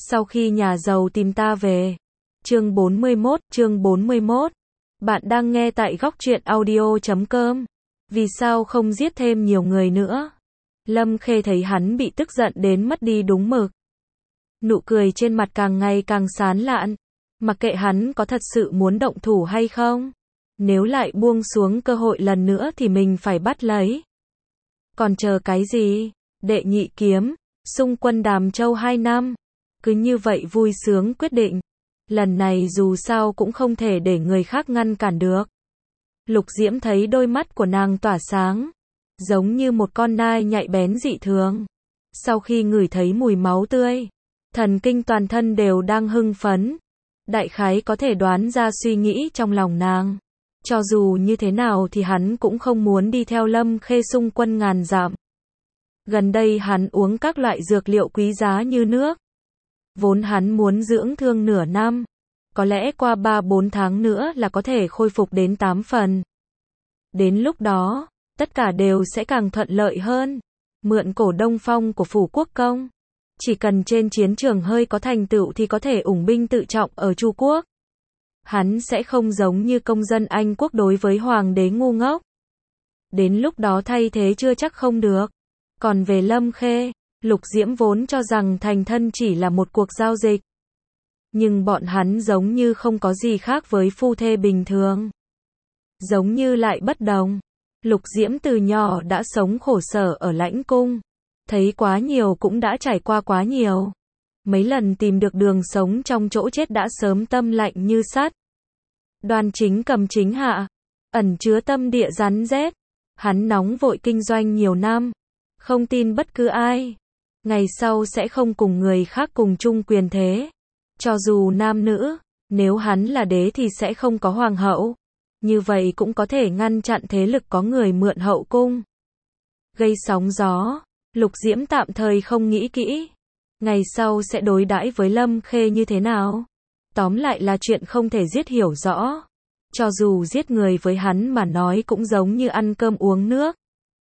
Sau khi nhà giàu tìm ta về. Chương 41. Bạn đang nghe tại góc truyện audio.com. Vì sao không giết thêm nhiều người nữa? Lâm Khê thấy hắn bị tức giận đến mất đi đúng mực. Nụ cười trên mặt càng ngày càng sán lạn. Mặc kệ hắn có thật sự muốn động thủ hay không. Nếu lại buông xuống cơ hội lần nữa thì mình phải bắt lấy. Còn chờ cái gì? Đệ nhị kiếm, xung quân Đàm Châu 2 năm. Cứ như vậy vui sướng quyết định. Lần này dù sao cũng không thể để người khác ngăn cản được. Lục Diễm thấy đôi mắt của nàng tỏa sáng. Giống như một con nai nhạy bén dị thường. Sau khi ngửi thấy mùi máu tươi, thần kinh toàn thân đều đang hưng phấn. Đại khái có thể đoán ra suy nghĩ trong lòng nàng. Cho dù như thế nào thì hắn cũng không muốn đi theo Lâm Khê xung quân ngàn dặm. Gần đây hắn uống các loại dược liệu quý giá như nước. Vốn hắn muốn dưỡng thương nửa năm. Có lẽ qua 3-4 tháng nữa là có thể khôi phục đến 8 phần. Đến lúc đó, tất cả đều sẽ càng thuận lợi hơn. Mượn cổ đông phong của Phủ Quốc Công. Chỉ cần trên chiến trường hơi có thành tựu thì có thể ủng binh tự trọng ở Chu Quốc. Hắn sẽ không giống như công dân Anh quốc đối với hoàng đế ngu ngốc. Đến lúc đó thay thế chưa chắc không được. Còn về Lâm Khê, Lục Diễm vốn cho rằng thành thân chỉ là một cuộc giao dịch. Nhưng bọn hắn giống như không có gì khác với phu thê bình thường. Giống như lại bất đồng. Lục Diễm từ nhỏ đã sống khổ sở ở lãnh cung. Thấy quá nhiều cũng đã trải qua quá nhiều. Mấy lần tìm được đường sống trong chỗ chết đã sớm tâm lạnh như sắt. Đoan Chính cầm chính hạ. Ẩn chứa tâm địa rắn rết. Hắn nóng vội kinh doanh nhiều năm. Không tin bất cứ ai. Ngày sau sẽ không cùng người khác cùng chung quyền thế. Cho dù nam nữ, nếu hắn là đế thì sẽ không có hoàng hậu. Như vậy cũng có thể ngăn chặn thế lực có người mượn hậu cung. Gây sóng gió, Lục Diễm tạm thời không nghĩ kỹ. Ngày sau sẽ đối đãi với Lâm Khê như thế nào? Tóm lại là chuyện không thể giết hiểu rõ. Cho dù giết người với hắn mà nói cũng giống như ăn cơm uống nước.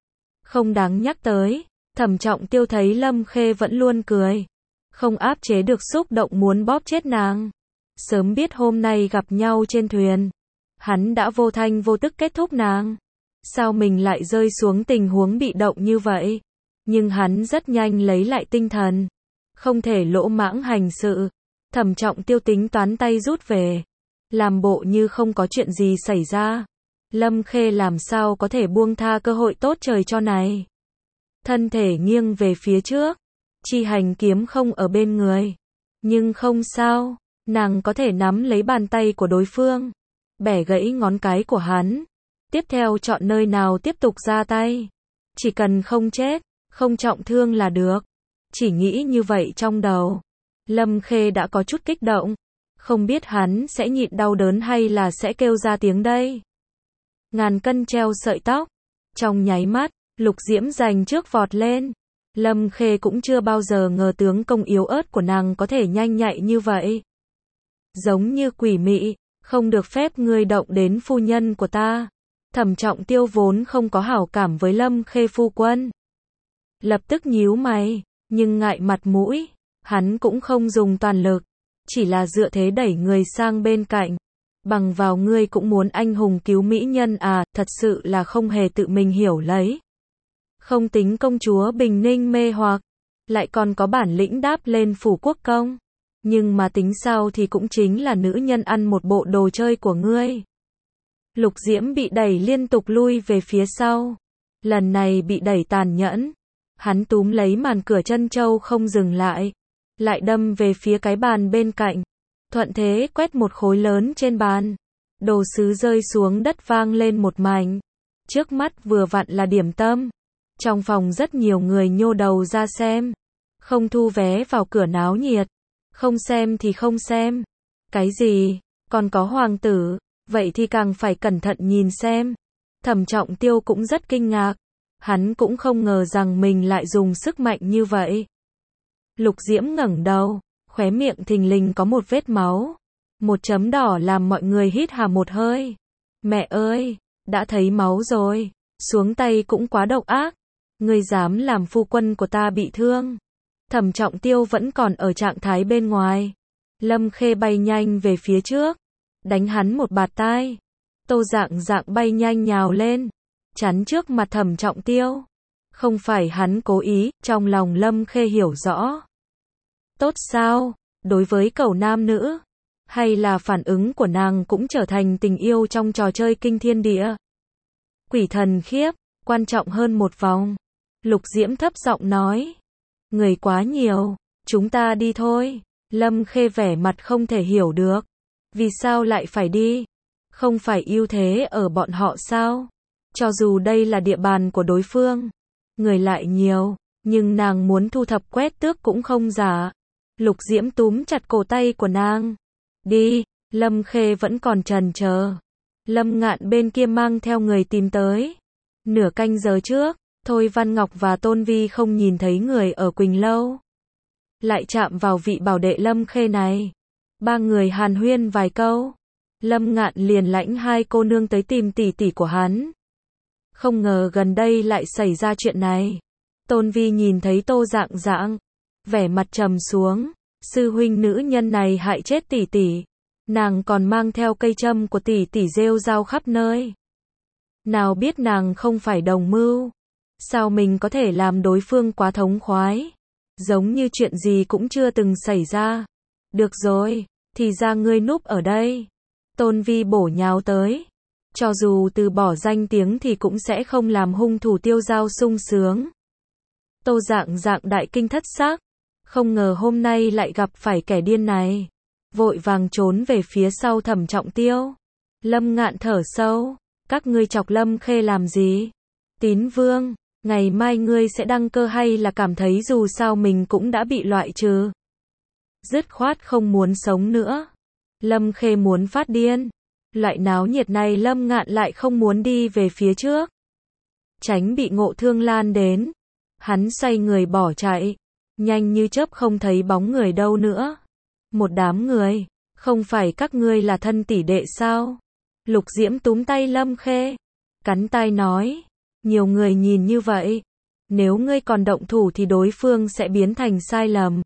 Không đáng nhắc tới. Thẩm Trọng Tiêu thấy Lâm Khê vẫn luôn cười. Không áp chế được xúc động muốn bóp chết nàng. Sớm biết hôm nay gặp nhau trên thuyền. Hắn đã vô thanh vô tức kết thúc nàng. Sao mình lại rơi xuống tình huống bị động như vậy? Nhưng hắn rất nhanh lấy lại tinh thần. Không thể lỗ mãng hành sự. Thẩm Trọng Tiêu tính toán tay rút về. Làm bộ như không có chuyện gì xảy ra. Lâm Khê làm sao có thể buông tha cơ hội tốt trời cho này. Thân thể nghiêng về phía trước. Chi hành kiếm không ở bên người. Nhưng không sao. Nàng có thể nắm lấy bàn tay của đối phương. Bẻ gãy ngón cái của hắn. Tiếp theo chọn nơi nào tiếp tục ra tay. Chỉ cần không chết, không trọng thương là được. Chỉ nghĩ như vậy trong đầu. Lâm Khê đã có chút kích động. Không biết hắn sẽ nhịn đau đớn hay là sẽ kêu ra tiếng đây. Ngàn cân treo sợi tóc. Trong nháy mắt, Lục Diễm giành trước vọt lên. Lâm Khê cũng chưa bao giờ ngờ tướng công yếu ớt của nàng có thể nhanh nhạy như vậy. Giống như quỷ mị, không được phép ngươi động đến phu nhân của ta. Thẩm Trọng Tiêu vốn không có hảo cảm với Lâm Khê phu quân. Lập tức nhíu mày, nhưng ngại mặt mũi, hắn cũng không dùng toàn lực. Chỉ là dựa thế đẩy người sang bên cạnh. Bằng vào ngươi cũng muốn anh hùng cứu mỹ nhân à, thật sự là không hề tự mình hiểu lấy. Không tính công chúa Bình Ninh mê hoặc, lại còn có bản lĩnh đáp lên Phủ Quốc Công. Nhưng mà tính sao thì cũng chính là nữ nhân ăn một bộ đồ chơi của ngươi. Lục Diễm bị đẩy liên tục lui về phía sau. Lần này bị đẩy tàn nhẫn. Hắn túm lấy màn cửa chân châu không dừng lại. Lại đâm về phía cái bàn bên cạnh. Thuận thế quét một khối lớn trên bàn. Đồ sứ rơi xuống đất vang lên một mảnh. Trước mắt vừa vặn là điểm tâm. Trong phòng rất nhiều người nhô đầu ra xem. Không thu vé vào cửa náo nhiệt. Không xem thì không xem. Cái gì? Còn có hoàng tử. Vậy thì càng phải cẩn thận nhìn xem. Thẩm Trọng Tiêu cũng rất kinh ngạc. Hắn cũng không ngờ rằng mình lại dùng sức mạnh như vậy. Lục Diễm ngẩng đầu. Khóe miệng thình lình có một vết máu. Một chấm đỏ làm mọi người hít hà một hơi. Mẹ ơi! Đã thấy máu rồi. Xuống tay cũng quá độc ác. Ngươi dám làm phu quân của ta bị thương. Thẩm Trọng Tiêu vẫn còn ở trạng thái bên ngoài. Lâm Khê bay nhanh về phía trước, đánh hắn một bạt tai. Tô Dạng Dạng bay nhanh nhào lên, chắn trước mặt Thẩm Trọng Tiêu. Không phải hắn cố ý, trong lòng Lâm Khê hiểu rõ. Tốt sao, đối với cẩu nam nữ, hay là phản ứng của nàng cũng trở thành tình yêu trong trò chơi kinh thiên địa. Quỷ thần khiếp, quan trọng hơn một vòng. Lục Diễm thấp giọng nói. Người quá nhiều, chúng ta đi thôi. Lâm Khê vẻ mặt không thể hiểu được. Vì sao lại phải đi? Không phải ưu thế ở bọn họ sao? Cho dù đây là địa bàn của đối phương, người lại nhiều, nhưng nàng muốn thu thập quét tước cũng không giả. Lục Diễm túm chặt cổ tay của nàng. Đi, Lâm Khê vẫn còn chần chờ. Lâm Ngạn bên kia mang theo người tìm tới. Nửa canh giờ trước, Thôi Văn Ngọc và Tôn Vi không nhìn thấy người ở Quỳnh Lâu. Lại chạm vào vị bảo đệ Lâm Khê này. Ba người hàn huyên vài câu. Lâm Ngạn liền lãnh hai cô nương tới tìm tỷ tỷ của hắn. Không ngờ gần đây lại xảy ra chuyện này. Tôn Vi nhìn thấy Tô Dạng Dạng, vẻ mặt trầm xuống. Sư huynh nữ nhân này hại chết tỷ tỷ. Nàng còn mang theo cây châm của tỷ tỷ rêu rao khắp nơi. Nào biết nàng không phải đồng mưu. Sao mình có thể làm đối phương quá thống khoái? Giống như chuyện gì cũng chưa từng xảy ra. Được rồi, thì ra ngươi núp ở đây. Tôn Vi bổ nhào tới. Cho dù từ bỏ danh tiếng thì cũng sẽ không làm hung thủ Tiêu Giao sung sướng. Tô Dạng Dạng đại kinh thất sắc. Không ngờ hôm nay lại gặp phải kẻ điên này. Vội vàng trốn về phía sau Thẩm Trọng Tiêu. Lâm Ngạn thở sâu. Các ngươi chọc Lâm Khê làm gì? Tín Vương, ngày mai ngươi sẽ đăng cơ hay là cảm thấy dù sao mình cũng đã bị loại trừ? Dứt khoát không muốn sống nữa. Lâm Khê muốn phát điên. Loại náo nhiệt này Lâm Ngạn lại không muốn đi về phía trước. Tránh bị ngộ thương lan đến. Hắn xoay người bỏ chạy. Nhanh như chớp không thấy bóng người đâu nữa. Một đám người. Không phải các ngươi là thân tỷ đệ sao? Lục Diễm túm tay Lâm Khê. Cắn tai nói. Nhiều người nhìn như vậy. Nếu ngươi còn động thủ thì đối phương sẽ biến thành sai lầm.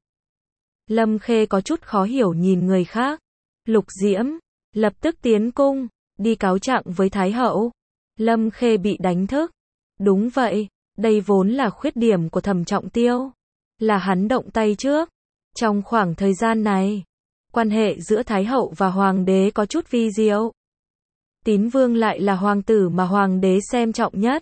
Lâm Khê có chút khó hiểu nhìn người khác. Lục Diễm lập tức tiến cung, đi cáo trạng với Thái Hậu. Lâm Khê bị đánh thức. Đúng vậy, đây vốn là khuyết điểm của Thẩm Trọng Tiêu. Là hắn động tay trước. Trong khoảng thời gian này, quan hệ giữa Thái Hậu và Hoàng đế có chút vi diệu. Tín Vương lại là hoàng tử mà Hoàng đế xem trọng nhất.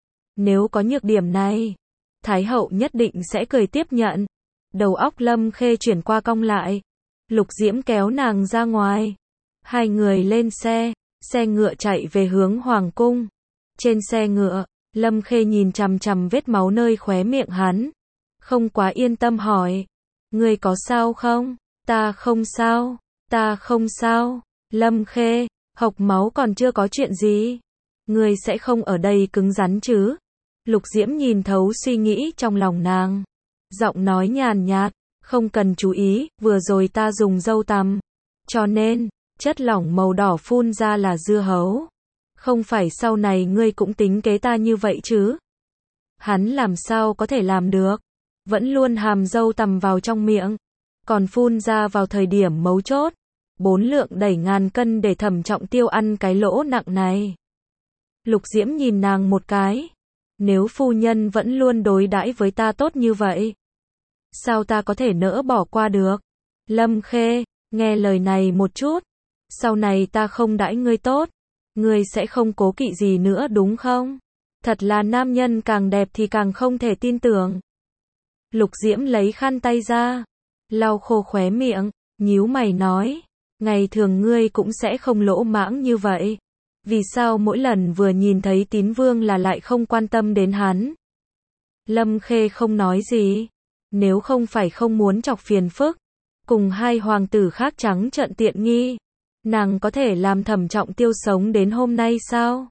Nếu có nhược điểm này, Thái Hậu nhất định sẽ cười tiếp nhận. Đầu óc Lâm Khê chuyển qua cong lại. Lục Diễm kéo nàng ra ngoài. Hai người lên xe, xe ngựa chạy về hướng Hoàng cung. Trên xe ngựa, Lâm Khê nhìn chằm chằm vết máu nơi khóe miệng hắn. Không quá yên tâm hỏi. Ngươi có sao không? Ta không sao, ta không sao. Lâm Khê, hộc máu còn chưa có chuyện gì. Ngươi sẽ không ở đây cứng rắn chứ? Lục Diễm nhìn thấu suy nghĩ trong lòng nàng. Giọng nói nhàn nhạt, không cần chú ý, vừa rồi ta dùng dâu tằm. Cho nên, chất lỏng màu đỏ phun ra là dưa hấu. Không phải sau này ngươi cũng tính kế ta như vậy chứ? Hắn làm sao có thể làm được? Vẫn luôn hàm dâu tằm vào trong miệng. Còn phun ra vào thời điểm mấu chốt. 4 lượng đẩy ngàn cân để Thẩm Trọng Tiêu ăn cái lỗ nặng này. Lục Diễm nhìn nàng một cái. Nếu phu nhân vẫn luôn đối đãi với ta tốt như vậy, sao ta có thể nỡ bỏ qua được? Lâm Khê, nghe lời này một chút. Sau này ta không đãi ngươi tốt, ngươi sẽ không cố kỵ gì nữa đúng không? Thật là nam nhân càng đẹp thì càng không thể tin tưởng. Lục Diễm lấy khăn tay ra, lau khô khóe miệng, nhíu mày nói. Ngày thường ngươi cũng sẽ không lỗ mãng như vậy. Vì sao mỗi lần vừa nhìn thấy Tín Vương là lại không quan tâm đến hắn? Lâm Khê không nói gì. Nếu không phải không muốn chọc phiền phức, cùng hai hoàng tử khác trắng trợn tiện nghi, nàng có thể làm Thẩm Trọng Tiêu sống đến hôm nay sao?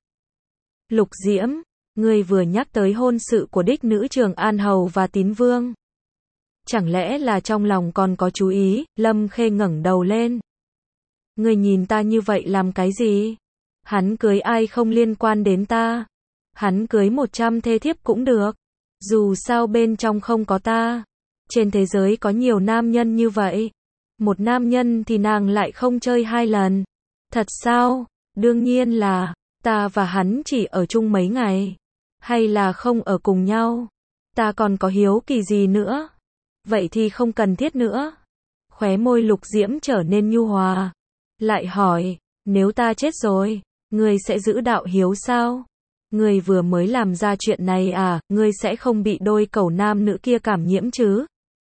Lục Diễm, ngươi vừa nhắc tới hôn sự của đích nữ Trường An Hầu và Tín Vương. Chẳng lẽ là trong lòng còn có chú ý? Lâm Khê ngẩng đầu lên. Ngươi nhìn ta như vậy làm cái gì? Hắn cưới ai không liên quan đến ta. Hắn cưới 100 thê thiếp cũng được. Dù sao bên trong không có ta. Trên thế giới có nhiều nam nhân như vậy. Một nam nhân thì nàng lại không chơi 2 lần. Thật sao? Đương nhiên là, ta và hắn chỉ ở chung mấy ngày. Hay là không ở cùng nhau? Ta còn có hiếu kỳ gì nữa? Vậy thì không cần thiết nữa. Khóe môi Lục Diễm trở nên nhu hòa. Lại hỏi, nếu ta chết rồi, ngươi sẽ giữ đạo hiếu sao? Ngươi vừa mới làm ra chuyện này à, ngươi sẽ không bị đôi cẩu nam nữ kia cảm nhiễm chứ?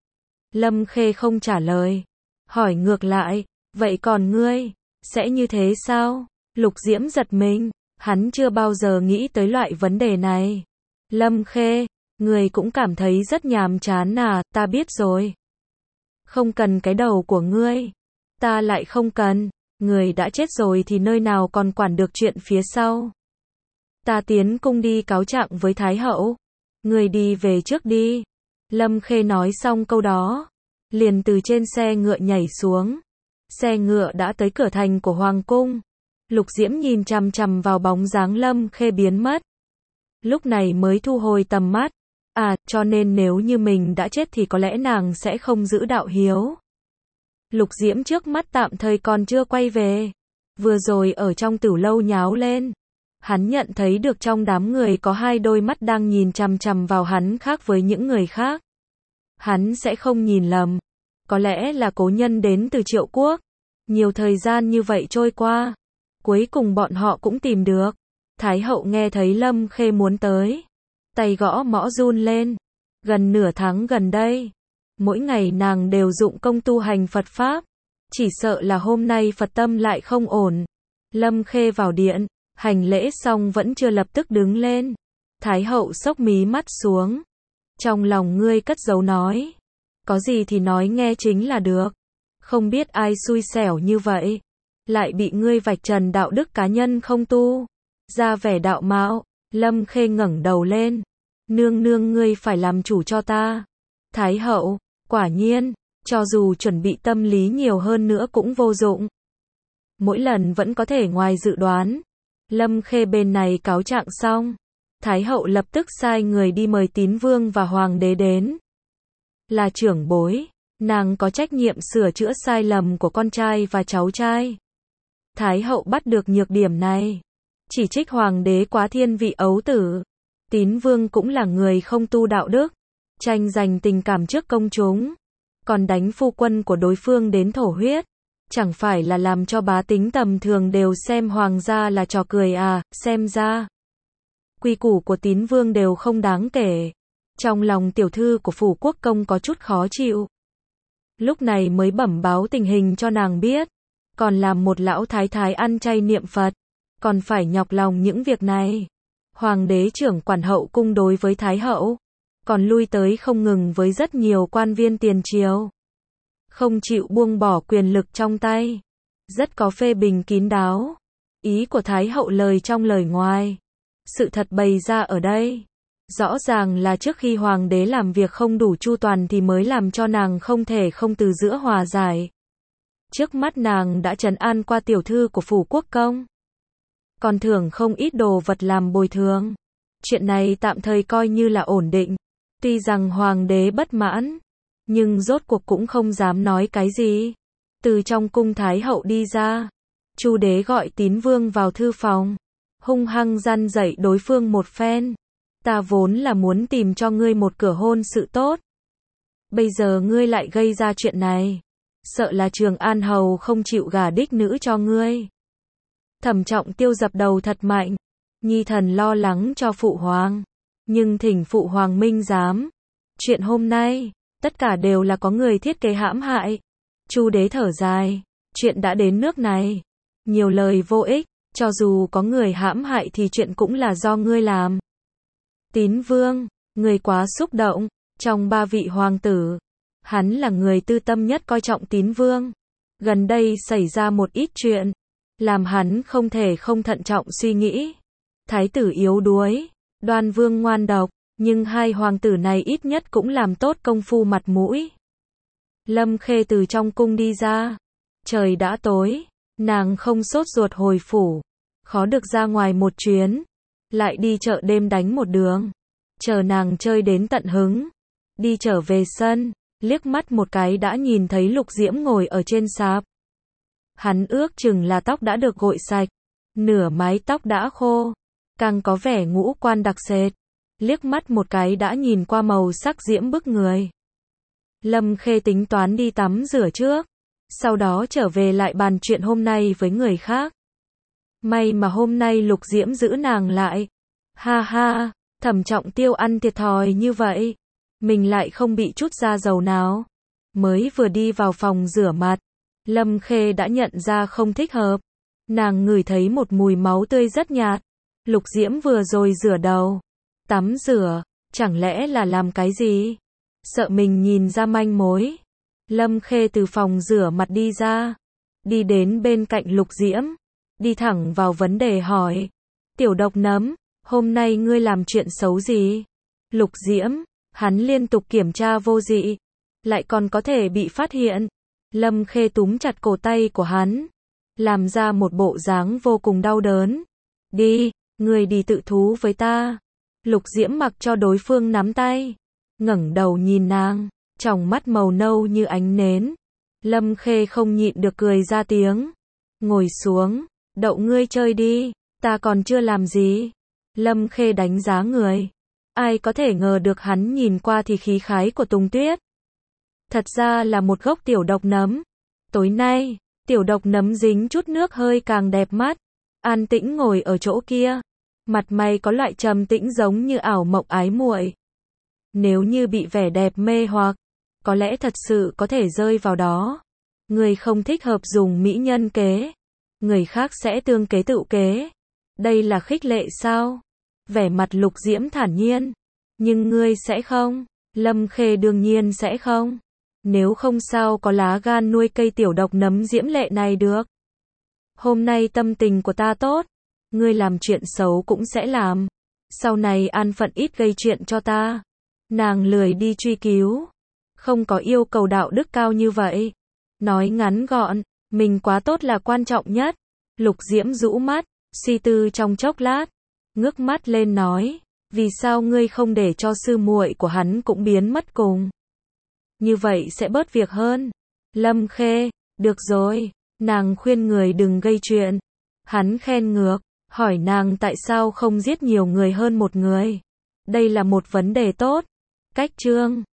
Lâm Khê không trả lời. Hỏi ngược lại, vậy còn ngươi, sẽ như thế sao? Lục Diễm giật mình, hắn chưa bao giờ nghĩ tới loại vấn đề này. Lâm Khê, ngươi cũng cảm thấy rất nhàm chán à, ta biết rồi. Không cần cái đầu của ngươi. Ta lại không cần, ngươi đã chết rồi thì nơi nào còn quản được chuyện phía sau. Ta tiến cung đi cáo trạng với Thái hậu. Ngươi đi về trước đi. Lâm Khê nói xong câu đó, liền từ trên xe ngựa nhảy xuống. Xe ngựa đã tới cửa thành của Hoàng cung. Lục Diễm nhìn chằm chằm vào bóng dáng Lâm Khê biến mất. Lúc này mới thu hồi tầm mắt. À, cho nên nếu như mình đã chết thì có lẽ nàng sẽ không giữ đạo hiếu. Lục Diễm trước mắt tạm thời còn chưa quay về. Vừa rồi ở trong tửu lâu nháo lên. Hắn nhận thấy được trong đám người có 2 đôi mắt đang nhìn chằm chằm vào hắn khác với những người khác. Hắn sẽ không nhìn lầm. Có lẽ là cố nhân đến từ Triệu Quốc. Nhiều thời gian như vậy trôi qua. Cuối cùng bọn họ cũng tìm được. Thái hậu nghe thấy Lâm Khê muốn tới. Tay gõ mõ run lên. Gần nửa tháng gần đây, mỗi ngày nàng đều dụng công tu hành Phật Pháp. Chỉ sợ là hôm nay Phật tâm lại không ổn. Lâm Khê vào điện, hành lễ xong vẫn chưa lập tức đứng lên. Thái hậu xốc mí mắt xuống. Trong lòng ngươi cất giấu nói. Có gì thì nói nghe chính là được. Không biết ai xui xẻo như vậy. Lại bị ngươi vạch trần đạo đức cá nhân không tu. Ra vẻ đạo mạo. Lâm Khê ngẩng đầu lên. Nương nương ngươi phải làm chủ cho ta. Thái hậu, quả nhiên, cho dù chuẩn bị tâm lý nhiều hơn nữa cũng vô dụng. Mỗi lần vẫn có thể ngoài dự đoán. Lâm Khê bên này cáo trạng xong. Thái hậu lập tức sai người đi mời Tín Vương và Hoàng đế đến. Là trưởng bối, nàng có trách nhiệm sửa chữa sai lầm của con trai và cháu trai. Thái hậu bắt được nhược điểm này. Chỉ trích Hoàng đế quá thiên vị ấu tử. Tín Vương cũng là người không tu đạo đức. Tranh giành tình cảm trước công chúng. Còn đánh phu quân của đối phương đến thổ huyết. Chẳng phải là làm cho bá tính tầm thường đều xem hoàng gia là trò cười à, xem ra. Quy củ của Tín Vương đều không đáng kể. Trong lòng tiểu thư của phủ quốc công có chút khó chịu. Lúc này mới bẩm báo tình hình cho nàng biết. Còn làm một lão thái thái ăn chay niệm Phật. Còn phải nhọc lòng những việc này. Hoàng đế trưởng quản hậu cung đối với Thái hậu. Còn lui tới không ngừng với rất nhiều quan viên tiền triều. Không chịu buông bỏ quyền lực trong tay. Rất có phê bình kín đáo. Ý của Thái hậu lời trong lời ngoài. Sự thật bày ra ở đây. Rõ ràng là trước khi hoàng đế làm việc không đủ chu toàn thì mới làm cho nàng không thể không từ giữa hòa giải. Trước mắt nàng đã trấn an qua tiểu thư của phủ quốc công. Còn thưởng không ít đồ vật làm bồi thường. Chuyện này tạm thời coi như là ổn định. Tuy rằng hoàng đế bất mãn, nhưng rốt cuộc cũng không dám nói cái gì. Từ trong cung Thái hậu đi ra, Chu đế gọi Tín Vương vào thư phòng, hung hăng răn dạy đối phương một phen. Ta vốn là muốn tìm cho ngươi một cửa hôn sự tốt. Bây giờ ngươi lại gây ra chuyện này. Sợ là Trường An hầu không chịu gả đích nữ cho ngươi. Thẩm Trọng Tiêu dập đầu thật mạnh. Nhi thần lo lắng cho phụ hoàng. Nhưng thỉnh phụ hoàng minh giám. Chuyện hôm nay, tất cả đều là có người thiết kế hãm hại. Chu đế thở dài. Chuyện đã đến nước này. Nhiều lời vô ích. Cho dù có người hãm hại thì chuyện cũng là do ngươi làm. Tín Vương, người quá xúc động. Trong 3 vị hoàng tử, hắn là người tư tâm nhất coi trọng Tín Vương. Gần đây xảy ra một ít chuyện, làm hắn không thể không thận trọng suy nghĩ. Thái tử yếu đuối, Đoan Vương ngoan độc, nhưng 2 hoàng tử này ít nhất cũng làm tốt công phu mặt mũi. Lâm Khê từ trong cung đi ra. Trời đã tối, nàng không sốt ruột hồi phủ. Khó được ra ngoài một chuyến, lại đi chợ đêm đánh một đường. Chờ nàng chơi đến tận hứng, đi trở về sân, liếc mắt một cái đã nhìn thấy Lục Diễm ngồi ở trên sạp. Hắn ước chừng là tóc đã được gội sạch, nửa mái tóc đã khô, càng có vẻ ngũ quan đặc sệt. Liếc mắt một cái đã nhìn qua màu sắc diễm bức người. Lâm Khê tính toán đi tắm rửa trước, sau đó trở về lại bàn chuyện hôm nay với người khác. May mà hôm nay Lục Diễm giữ nàng lại. Ha ha, Thẩm Trọng Tiêu ăn thiệt thòi như vậy, mình lại không bị chút da dầu nào. Mới vừa đi vào phòng rửa mặt, Lâm Khê đã nhận ra không thích hợp. Nàng ngửi thấy một mùi máu tươi rất nhạt. Lục Diễm vừa rồi rửa đầu, tắm rửa, chẳng lẽ là làm cái gì? Sợ mình nhìn ra manh mối. Lâm Khê từ phòng rửa mặt đi ra, đi đến bên cạnh Lục Diễm, đi thẳng vào vấn đề hỏi. Tiểu Độc Nấm, hôm nay ngươi làm chuyện xấu gì? Lục Diễm, hắn liên tục kiểm tra vô dị, lại còn có thể bị phát hiện. Lâm Khê túm chặt cổ tay của hắn, làm ra một bộ dáng vô cùng đau đớn. Đi, ngươi đi tự thú với ta. Lục Diễm mặc cho đối phương nắm tay, ngẩng đầu nhìn nàng, tròng mắt màu nâu như ánh nến. Lâm Khê không nhịn được cười ra tiếng. Ngồi xuống, đậu ngươi chơi đi, ta còn chưa làm gì. Lâm Khê đánh giá người. Ai có thể ngờ được hắn nhìn qua thì khí khái của Tùng Tuyết. Thật ra là một gốc tiểu độc nấm. Tối nay, tiểu độc nấm dính chút nước hơi càng đẹp mắt. An tĩnh ngồi ở chỗ kia, mặt mày có loại trầm tĩnh giống như ảo mộng ái muội. Nếu như bị vẻ đẹp mê hoặc, có lẽ thật sự có thể rơi vào đó. Người không thích hợp dùng mỹ nhân kế, người khác sẽ tương kế tự kế. Đây là khích lệ sao? Vẻ mặt Lục Diễm thản nhiên. Nhưng ngươi sẽ không? Lâm Khê đương nhiên sẽ không. Nếu không sao có lá gan nuôi cây tiểu độc nấm diễm lệ này được. Hôm nay tâm tình của ta tốt, ngươi làm chuyện xấu cũng sẽ làm. Sau này an phận ít gây chuyện cho ta. Nàng lười đi truy cứu, không có yêu cầu đạo đức cao như vậy. Nói ngắn gọn, mình quá tốt là quan trọng nhất. Lục Diễm rũ mắt, suy tư trong chốc lát, ngước mắt lên nói, vì sao ngươi không để cho sư muội của hắn cũng biến mất cùng? Như vậy sẽ bớt việc hơn. Lâm Khê, được rồi, nàng khuyên người đừng gây chuyện. Hắn khen ngược, hỏi nàng tại sao không giết nhiều người hơn một người. Đây là một vấn đề tốt. Cách chương